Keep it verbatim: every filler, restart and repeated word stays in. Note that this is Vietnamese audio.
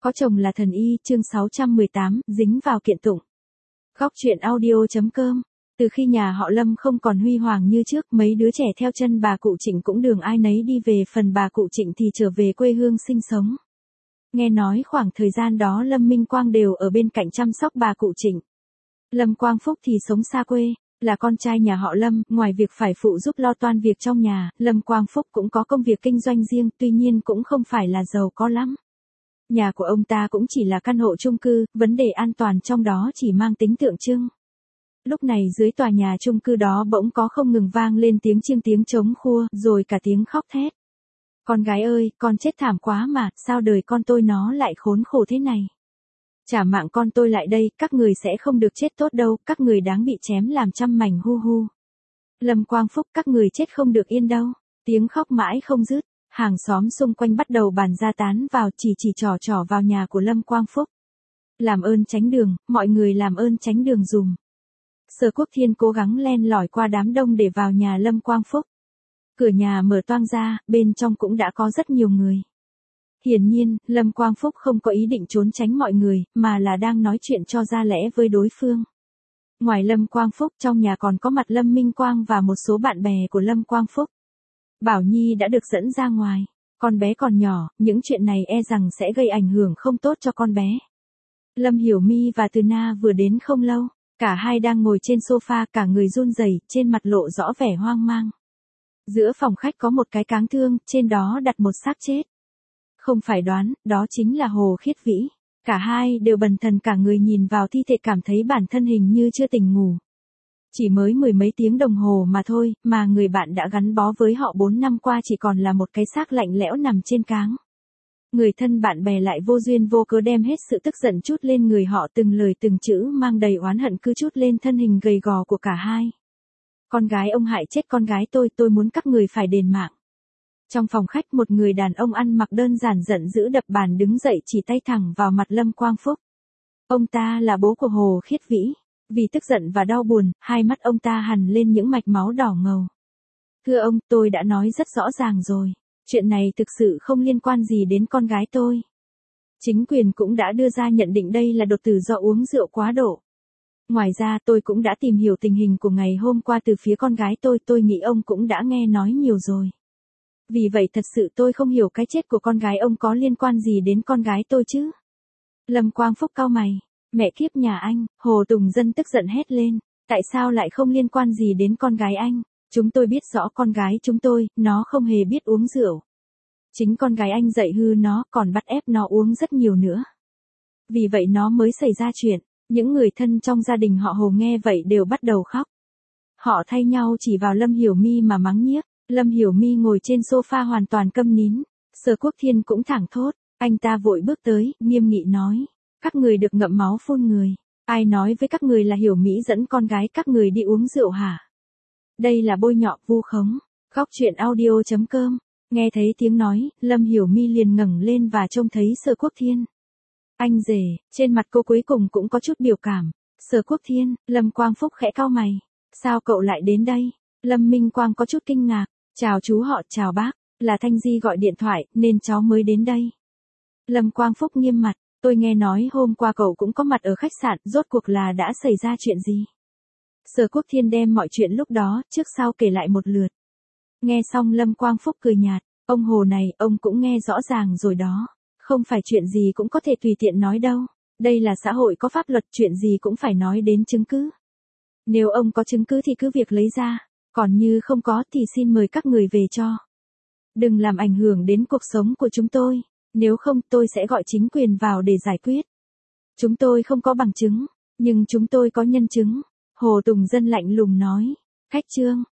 Có chồng là thần y, chương sáu trăm mười tám, dính vào kiện tụng. Góc truyện audio.com. Từ khi nhà họ Lâm không còn huy hoàng như trước, mấy đứa trẻ theo chân bà cụ Trịnh cũng đường ai nấy đi về, phần bà cụ Trịnh thì trở về quê hương sinh sống. Nghe nói khoảng thời gian đó Lâm Minh Quang đều ở bên cạnh chăm sóc bà cụ Trịnh. Lâm Quang Phúc thì sống xa quê, là con trai nhà họ Lâm, ngoài việc phải phụ giúp lo toan việc trong nhà, Lâm Quang Phúc cũng có công việc kinh doanh riêng, tuy nhiên cũng không phải là giàu có lắm. Nhà của ông ta cũng chỉ là căn hộ chung cư, vấn đề an toàn trong đó chỉ mang tính tượng trưng. Lúc này dưới tòa nhà chung cư đó bỗng có không ngừng vang lên tiếng chiêng tiếng trống khua, rồi cả tiếng khóc thét. Con gái ơi, con chết thảm quá mà, sao đời con tôi nó lại khốn khổ thế này. Trả mạng con tôi lại đây, các người sẽ không được chết tốt đâu, các người đáng bị chém làm trăm mảnh hu hu. Lâm Quang Phúc, các người chết không được yên đâu. Tiếng khóc mãi không dứt. Hàng xóm xung quanh bắt đầu bàn ra tán vào, chỉ chỉ trò trò vào nhà của Lâm Quang Phúc. Làm ơn tránh đường, mọi người làm ơn tránh đường dùm. Sở Quốc Thiên cố gắng len lỏi qua đám đông để vào nhà Lâm Quang Phúc. Cửa nhà mở toang ra, bên trong cũng đã có rất nhiều người. Hiển nhiên, Lâm Quang Phúc không có ý định trốn tránh mọi người, mà là đang nói chuyện cho ra lẽ với đối phương. Ngoài Lâm Quang Phúc, trong nhà còn có mặt Lâm Minh Quang và một số bạn bè của Lâm Quang Phúc. Bảo Nhi đã được dẫn ra ngoài. Con bé còn nhỏ, những chuyện này e rằng sẽ gây ảnh hưởng không tốt cho con bé. Lâm Hiểu My và Từ Na vừa đến không lâu. Cả hai đang ngồi trên sofa, cả người run rẩy, trên mặt lộ rõ vẻ hoang mang. Giữa phòng khách có một cái cáng thương, trên đó đặt một xác chết. Không phải đoán, đó chính là Hồ Khiết Vĩ. Cả hai đều bần thần cả người nhìn vào thi thể, cảm thấy bản thân hình như chưa tỉnh ngủ. Chỉ mới mười mấy tiếng đồng hồ mà thôi, mà người bạn đã gắn bó với họ bốn năm qua chỉ còn là một cái xác lạnh lẽo nằm trên cáng. Người thân bạn bè lại vô duyên vô cớ đem hết sự tức giận trút lên người họ, từng lời từng chữ mang đầy oán hận cứ trút lên thân hình gầy gò của cả hai. Con gái ông hại chết con gái tôi, tôi muốn các người phải đền mạng. Trong phòng khách, một người đàn ông ăn mặc đơn giản giận dữ đập bàn đứng dậy, chỉ tay thẳng vào mặt Lâm Quang Phúc. Ông ta là bố của Hồ Khiết Vĩ. Vì tức giận và đau buồn, hai mắt ông ta hằn lên những mạch máu đỏ ngầu. Thưa ông, tôi đã nói rất rõ ràng rồi. Chuyện này thực sự không liên quan gì đến con gái tôi. Chính quyền cũng đã đưa ra nhận định đây là đột tử do uống rượu quá độ. Ngoài ra tôi cũng đã tìm hiểu tình hình của ngày hôm qua từ phía con gái tôi, tôi nghĩ ông cũng đã nghe nói nhiều rồi. Vì vậy thật sự tôi không hiểu cái chết của con gái ông có liên quan gì đến con gái tôi chứ. Lâm Quang Phúc cau mày. Mẹ kiếp nhà anh, Hồ Tùng Dân tức giận hét lên. Tại sao lại không liên quan gì đến con gái anh? Chúng tôi biết rõ con gái chúng tôi, nó không hề biết uống rượu. Chính con gái anh dạy hư nó, còn bắt ép nó uống rất nhiều nữa. Vì vậy nó mới xảy ra chuyện. Những người thân trong gia đình họ Hồ nghe vậy đều bắt đầu khóc. Họ thay nhau chỉ vào Lâm Hiểu My mà mắng nhiếc. Lâm Hiểu My ngồi trên sofa hoàn toàn câm nín. Sở Quốc Thiên cũng thẳng thốt. Anh ta vội bước tới, nghiêm nghị nói. Các người được ngậm máu phun người. Ai nói với các người là Hiểu Mỹ dẫn con gái các người đi uống rượu hả? Đây là bôi nhọ, vu khống. Góc truyện audio.com. Nghe thấy tiếng nói, Lâm Hiểu My liền ngẩng lên và trông thấy Sở Quốc Thiên. Anh rể, trên mặt cô cuối cùng cũng có chút biểu cảm. Sở Quốc Thiên, Lâm Quang Phúc khẽ cau mày. Sao cậu lại đến đây? Lâm Minh Quang có chút kinh ngạc. Chào chú họ, chào bác. Là Thanh Di gọi điện thoại, nên cháu mới đến đây. Lâm Quang Phúc nghiêm mặt. Tôi nghe nói hôm qua cậu cũng có mặt ở khách sạn, rốt cuộc là đã xảy ra chuyện gì? Sở Quốc Thiên đem mọi chuyện lúc đó, trước sau kể lại một lượt. Nghe xong Lâm Quang Phúc cười nhạt, ông Hồ này, ông cũng nghe rõ ràng rồi đó. Không phải chuyện gì cũng có thể tùy tiện nói đâu. Đây là xã hội có pháp luật, chuyện gì cũng phải nói đến chứng cứ. Nếu ông có chứng cứ thì cứ việc lấy ra, còn như không có thì xin mời các người về cho. Đừng làm ảnh hưởng đến cuộc sống của chúng tôi. Nếu không tôi sẽ gọi chính quyền vào để giải quyết. Chúng tôi không có bằng chứng, nhưng chúng tôi có nhân chứng. Hồ Tùng Dân lạnh lùng nói. Khách trương,